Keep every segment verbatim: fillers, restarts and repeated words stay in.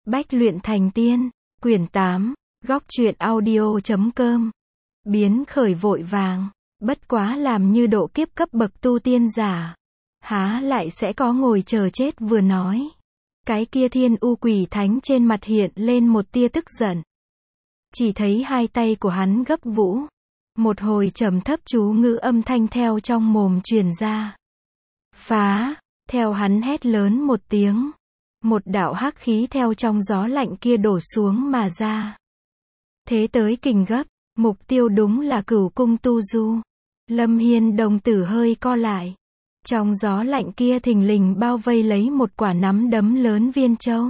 Bách luyện thành tiên, quyển tám, góc truyện audio chấm com. Biến khởi vội vàng, bất quá làm như độ kiếp cấp bậc tu tiên giả. Há lại sẽ có ngồi chờ chết vừa nói. Cái kia thiên u quỷ thánh trên mặt hiện lên một tia tức giận. Chỉ thấy hai tay của hắn gấp vũ. Một hồi trầm thấp chú ngữ âm thanh theo trong mồm truyền ra. Phá, theo hắn hét lớn một tiếng. Một đạo hắc khí theo trong gió lạnh kia đổ xuống mà ra. Thế tới kình gấp, mục tiêu đúng là Cửu Cung Tu Du. Lâm Hiên đồng tử hơi co lại. Trong gió lạnh kia thình lình bao vây lấy một quả nắm đấm lớn viên châu.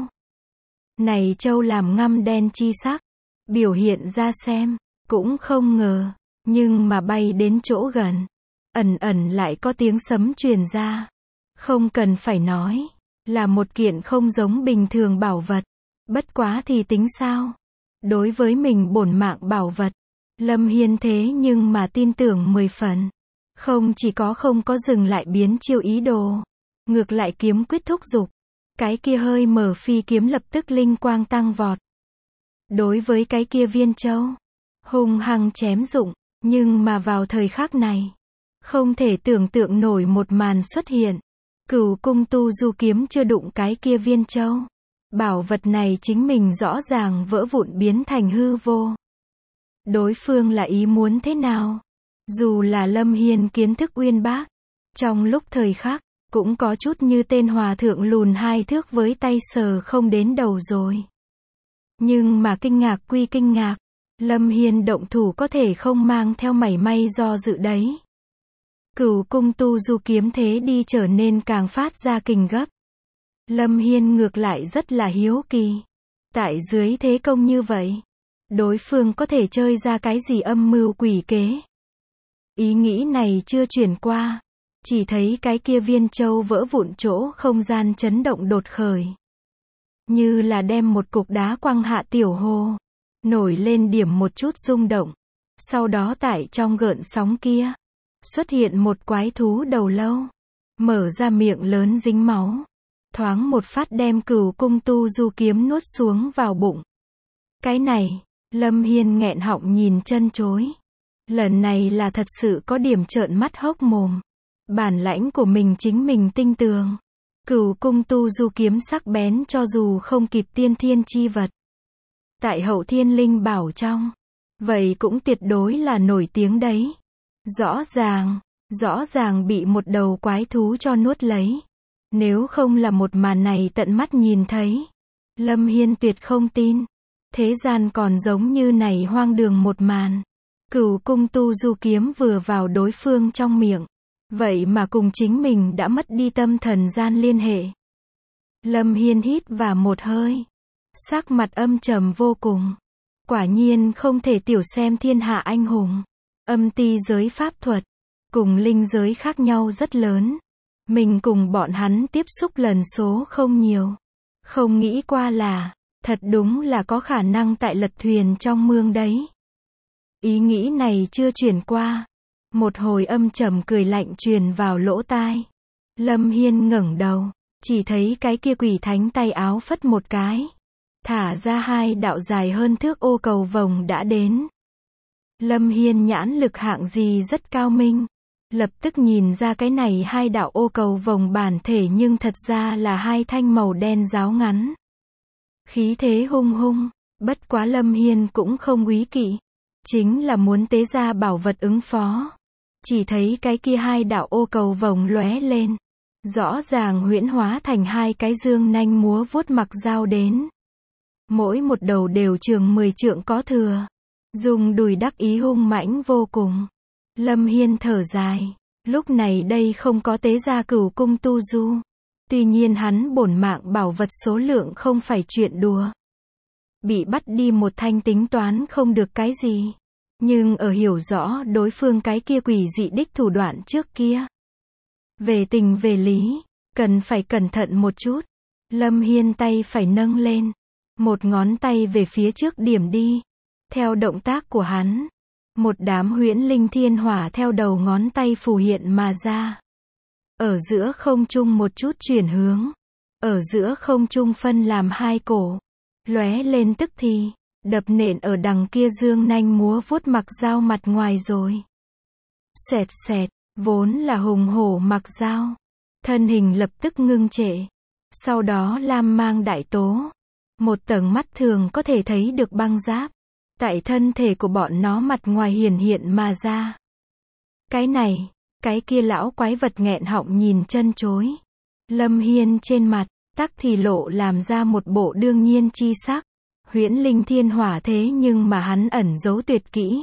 Này châu làm ngăm đen chi sắc, biểu hiện ra xem, cũng không ngờ, nhưng mà bay đến chỗ gần, ẩn ẩn lại có tiếng sấm truyền ra. Không cần phải nói, là một kiện không giống bình thường bảo vật. Bất quá thì tính sao? Đối với mình bổn mạng bảo vật, Lâm Hiên thế nhưng mà tin tưởng mười phần. Không chỉ có không có dừng lại biến chiêu ý đồ, ngược lại kiếm quyết thúc dục. Cái kia hơi mở phi kiếm lập tức linh quang tăng vọt. Đối với cái kia viên châu, hung hăng chém dụng, nhưng mà vào thời khắc này, không thể tưởng tượng nổi một màn xuất hiện. Cửu Cung Tu Du kiếm chưa đụng cái kia viên châu. Bảo vật này chính mình rõ ràng vỡ vụn biến thành hư vô. Đối phương là ý muốn thế nào? Dù là Lâm Hiên kiến thức uyên bác, trong lúc thời khắc, cũng có chút như tên hòa thượng lùn hai thước với tay sờ không đến đầu rồi. Nhưng mà kinh ngạc quy kinh ngạc, Lâm Hiên động thủ có thể không mang theo mảy may do dự đấy. Cửu Cung Tu Du kiếm thế đi trở nên càng phát ra kình gấp. Lâm Hiên ngược lại rất là hiếu kỳ. Tại dưới thế công như vậy, đối phương có thể chơi ra cái gì âm mưu quỷ kế. Ý nghĩ này chưa chuyển qua, chỉ thấy cái kia viên châu vỡ vụn chỗ không gian chấn động đột khởi. Như là đem một cục đá quăng hạ tiểu hồ, nổi lên điểm một chút rung động. Sau đó tại trong gợn sóng kia, xuất hiện một quái thú đầu lâu, mở ra miệng lớn dính máu, thoáng một phát đem Cửu Cung Tu Du kiếm nuốt xuống vào bụng. Cái này, Lâm Hiên nghẹn họng nhìn chân chối. Lần này là thật sự có điểm trợn mắt hốc mồm. Bản lãnh của mình chính mình tinh tường. Cửu Cung Tu Du kiếm sắc bén cho dù không kịp tiên thiên chi vật. Tại hậu thiên linh bảo trong, vậy cũng tuyệt đối là nổi tiếng đấy. Rõ ràng, rõ ràng bị một đầu quái thú cho nuốt lấy. Nếu không là một màn này tận mắt nhìn thấy, Lâm Hiên tuyệt không tin. Thế gian còn giống như này hoang đường một màn. Cửu Cung Tu Du kiếm vừa vào đối phương trong miệng, vậy mà cùng chính mình đã mất đi tâm thần gian liên hệ. Lâm Hiên hít vào một hơi, sắc mặt âm trầm vô cùng. Quả nhiên không thể tiểu xem thiên hạ anh hùng. Âm ti giới pháp thuật, cùng linh giới khác nhau rất lớn. Mình cùng bọn hắn tiếp xúc lần số không nhiều. Không nghĩ qua là, thật đúng là có khả năng tại lật thuyền trong mương đấy. Ý nghĩ này chưa chuyển qua. Một hồi âm trầm cười lạnh truyền vào lỗ tai. Lâm Hiên ngẩng đầu, chỉ thấy cái kia quỷ thánh tay áo phất một cái. Thả ra hai đạo dài hơn thước ô cầu vồng đã đến. Lâm Hiên nhãn lực hạng gì rất cao minh. Lập tức nhìn ra cái này hai đạo ô cầu vồng bản thể nhưng thật ra là hai thanh màu đen giáo ngắn. Khí thế hung hung, bất quá Lâm Hiên cũng không úy kỵ. Chính là muốn tế ra bảo vật ứng phó. Chỉ thấy cái kia hai đạo ô cầu vồng lóe lên. Rõ ràng huyễn hóa thành hai cái dương nanh múa vuốt mặc dao đến. Mỗi một đầu đều trường mười trượng có thừa. Dùng đùi đắc ý hung mãnh vô cùng. Lâm Hiên thở dài. Lúc này đây không có tế ra Cửu Cung Tu Du. Tuy nhiên hắn bổn mạng bảo vật số lượng không phải chuyện đùa. Bị bắt đi một thanh tính toán không được cái gì. Nhưng ở hiểu rõ đối phương cái kia quỷ dị đích thủ đoạn trước kia. Về tình về lý, cần phải cẩn thận một chút. Lâm Hiên tay phải nâng lên. Một ngón tay về phía trước điểm đi. Theo động tác của hắn, một đám huyễn linh thiên hỏa theo đầu ngón tay phù hiện mà ra. Ở giữa không trung một chút chuyển hướng. Ở giữa không trung phân làm hai cổ. lóe lên tức thì, đập nện ở đằng kia dương nanh múa vuốt Mặc Dao mặt ngoài rồi. Xoẹt xẹt, vốn là hùng hổ Mặc Dao. Thân hình lập tức ngưng trệ. Sau đó lam mang đại tố. Một tầng mắt thường có thể thấy được băng giáp. Tại thân thể của bọn nó mặt ngoài hiển hiện mà ra. Cái này, cái kia lão quái vật nghẹn họng nhìn chân chối. Lâm Hiên trên mặt, tắc thì lộ làm ra một bộ đương nhiên chi sắc. Huyễn linh thiên hỏa thế nhưng mà hắn ẩn giấu tuyệt kỹ.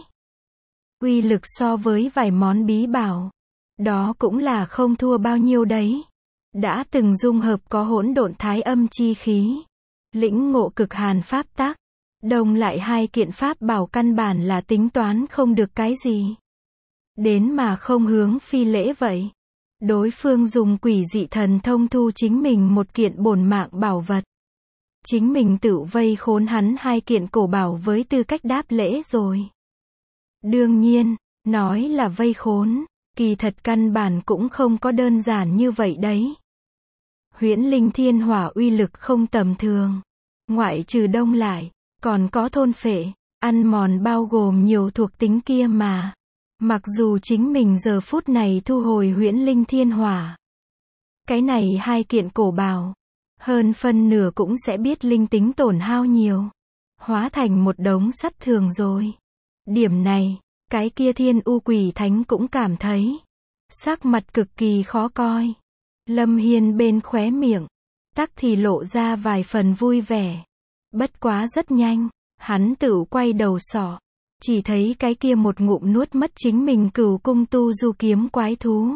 Uy lực so với vài món bí bảo. Đó cũng là không thua bao nhiêu đấy. Đã từng dung hợp có hỗn độn thái âm chi khí. Lĩnh ngộ cực hàn pháp tắc. Đồng lại hai kiện pháp bảo căn bản là tính toán không được cái gì. Đến mà không hướng phi lễ vậy. Đối phương dùng quỷ dị thần thông thu chính mình một kiện bổn mạng bảo vật. Chính mình tự vây khốn hắn hai kiện cổ bảo với tư cách đáp lễ rồi. Đương nhiên, nói là vây khốn, kỳ thật căn bản cũng không có đơn giản như vậy đấy. Huyễn linh thiên hỏa uy lực không tầm thường. Ngoại trừ đông lại, còn có thôn phệ, ăn mòn bao gồm nhiều thuộc tính kia mà. Mặc dù chính mình giờ phút này thu hồi huyễn linh thiên hỏa. Cái này hai kiện cổ bào. Hơn phân nửa cũng sẽ biết linh tính tổn hao nhiều. Hóa thành một đống sắt thường rồi. Điểm này, cái kia thiên u quỷ thánh cũng cảm thấy. Sắc mặt cực kỳ khó coi. Lâm Hiên bên khóe miệng. Tắc thì lộ ra vài phần vui vẻ. Bất quá rất nhanh. Hắn tự quay đầu sọ. Chỉ thấy cái kia một ngụm nuốt mất chính mình cửu cung tu du kiếm quái thú.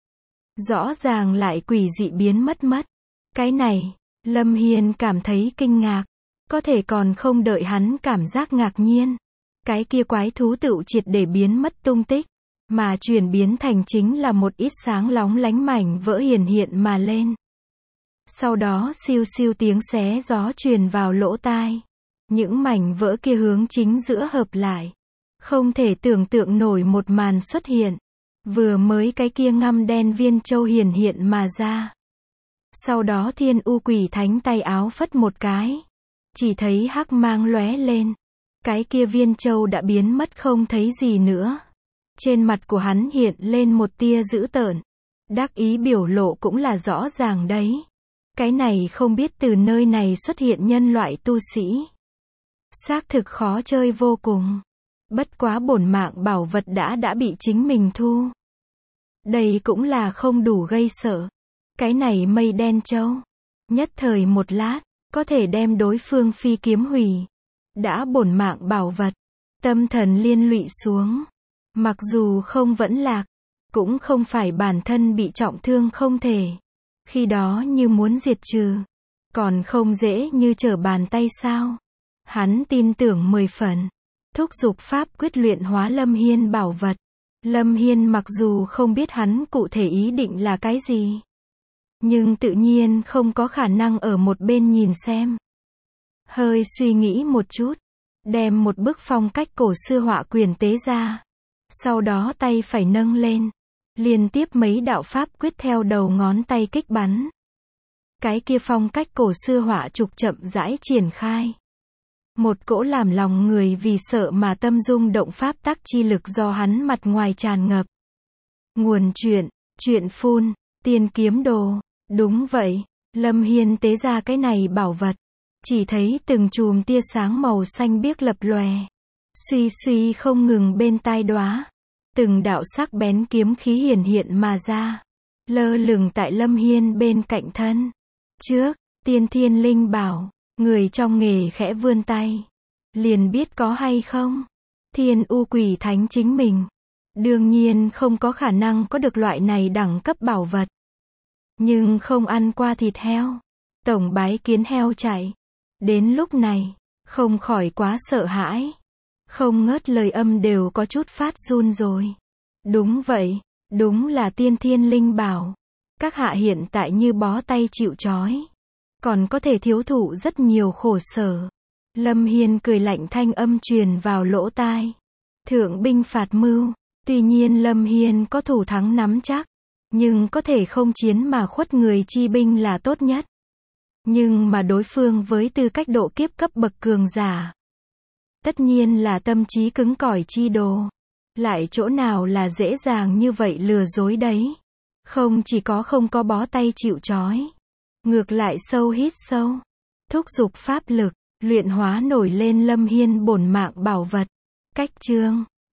Rõ ràng lại quỷ dị biến mất mất. Cái này, Lâm Hiên cảm thấy kinh ngạc. Có thể còn không đợi hắn cảm giác ngạc nhiên. Cái kia quái thú tự triệt để biến mất tung tích. Mà chuyển biến thành chính là một ít sáng lóng lánh mảnh vỡ hiển hiện mà lên. Sau đó siêu siêu tiếng xé gió truyền vào lỗ tai. Những mảnh vỡ kia hướng chính giữa hợp lại. Không thể tưởng tượng nổi một màn xuất hiện. Vừa mới cái kia ngăm đen viên châu hiển hiện mà ra. Sau đó thiên u quỷ thánh tay áo phất một cái. Chỉ thấy hắc mang lóe lên. Cái kia viên châu đã biến mất không thấy gì nữa. Trên mặt của hắn hiện lên một tia dữ tợn. Đắc ý biểu lộ cũng là rõ ràng đấy. Cái này không biết từ nơi này xuất hiện nhân loại tu sĩ. Xác thực khó chơi vô cùng. Bất quá bổn mạng bảo vật đã đã bị chính mình thu. Đây cũng là không đủ gây sợ. Cái này mây đen châu. Nhất thời một lát, có thể đem đối phương phi kiếm hủy. Đã bổn mạng bảo vật. Tâm thần liên lụy xuống. Mặc dù không vẫn lạc. Cũng không phải bản thân bị trọng thương không thể. Khi đó như muốn diệt trừ. Còn không dễ như trở bàn tay sao. Hắn tin tưởng mười phần. Thúc giục pháp quyết luyện hóa Lâm Hiên bảo vật. Lâm Hiên mặc dù không biết hắn cụ thể ý định là cái gì. Nhưng tự nhiên không có khả năng ở một bên nhìn xem. Hơi suy nghĩ một chút. Đem một bức phong cách cổ xưa họa quyền tế ra. Sau đó tay phải nâng lên. Liên tiếp mấy đạo pháp quyết theo đầu ngón tay kích bắn. Cái kia phong cách cổ xưa họa trục chậm rãi triển khai. Một cỗ làm lòng người vì sợ mà tâm rung động pháp tắc chi lực do hắn mặt ngoài tràn ngập. Nguồn chuyện, chuyện phun, tiên kiếm đồ. Đúng vậy, Lâm Hiên tế ra cái này bảo vật. Chỉ thấy từng chùm tia sáng màu xanh biếc lập lòe. Suy suy không ngừng bên tai đóa. Từng đạo sắc bén kiếm khí hiển hiện mà ra. Lơ lửng tại Lâm Hiên bên cạnh thân. Trước, tiên thiên linh bảo. Người trong nghề khẽ vươn tay. Liền biết có hay không. Thiên u quỷ thánh chính mình. Đương nhiên không có khả năng có được loại này đẳng cấp bảo vật. Nhưng không ăn qua thịt heo. Tổng bái kiến heo chạy. Đến lúc này, không khỏi quá sợ hãi. Không ngớt lời âm đều có chút phát run rồi. Đúng vậy, đúng là tiên thiên linh bảo. Các hạ hiện tại như bó tay chịu trói. Còn có thể thiếu thụ rất nhiều khổ sở. Lâm Hiên cười lạnh thanh âm truyền vào lỗ tai. Thượng binh phạt mưu. Tuy nhiên Lâm Hiên có thủ thắng nắm chắc. Nhưng có thể không chiến mà khuất người chi binh là tốt nhất. Nhưng mà đối phương với tư cách độ kiếp cấp bậc cường giả. Tất nhiên là tâm trí cứng cỏi chi đồ. Lại chỗ nào là dễ dàng như vậy lừa dối đấy. Không chỉ có không có bó tay chịu trói. Ngược lại sâu hít sâu. Thúc giục pháp lực, luyện hóa nổi lên Lâm Hiên bổn mạng bảo vật. Cách chương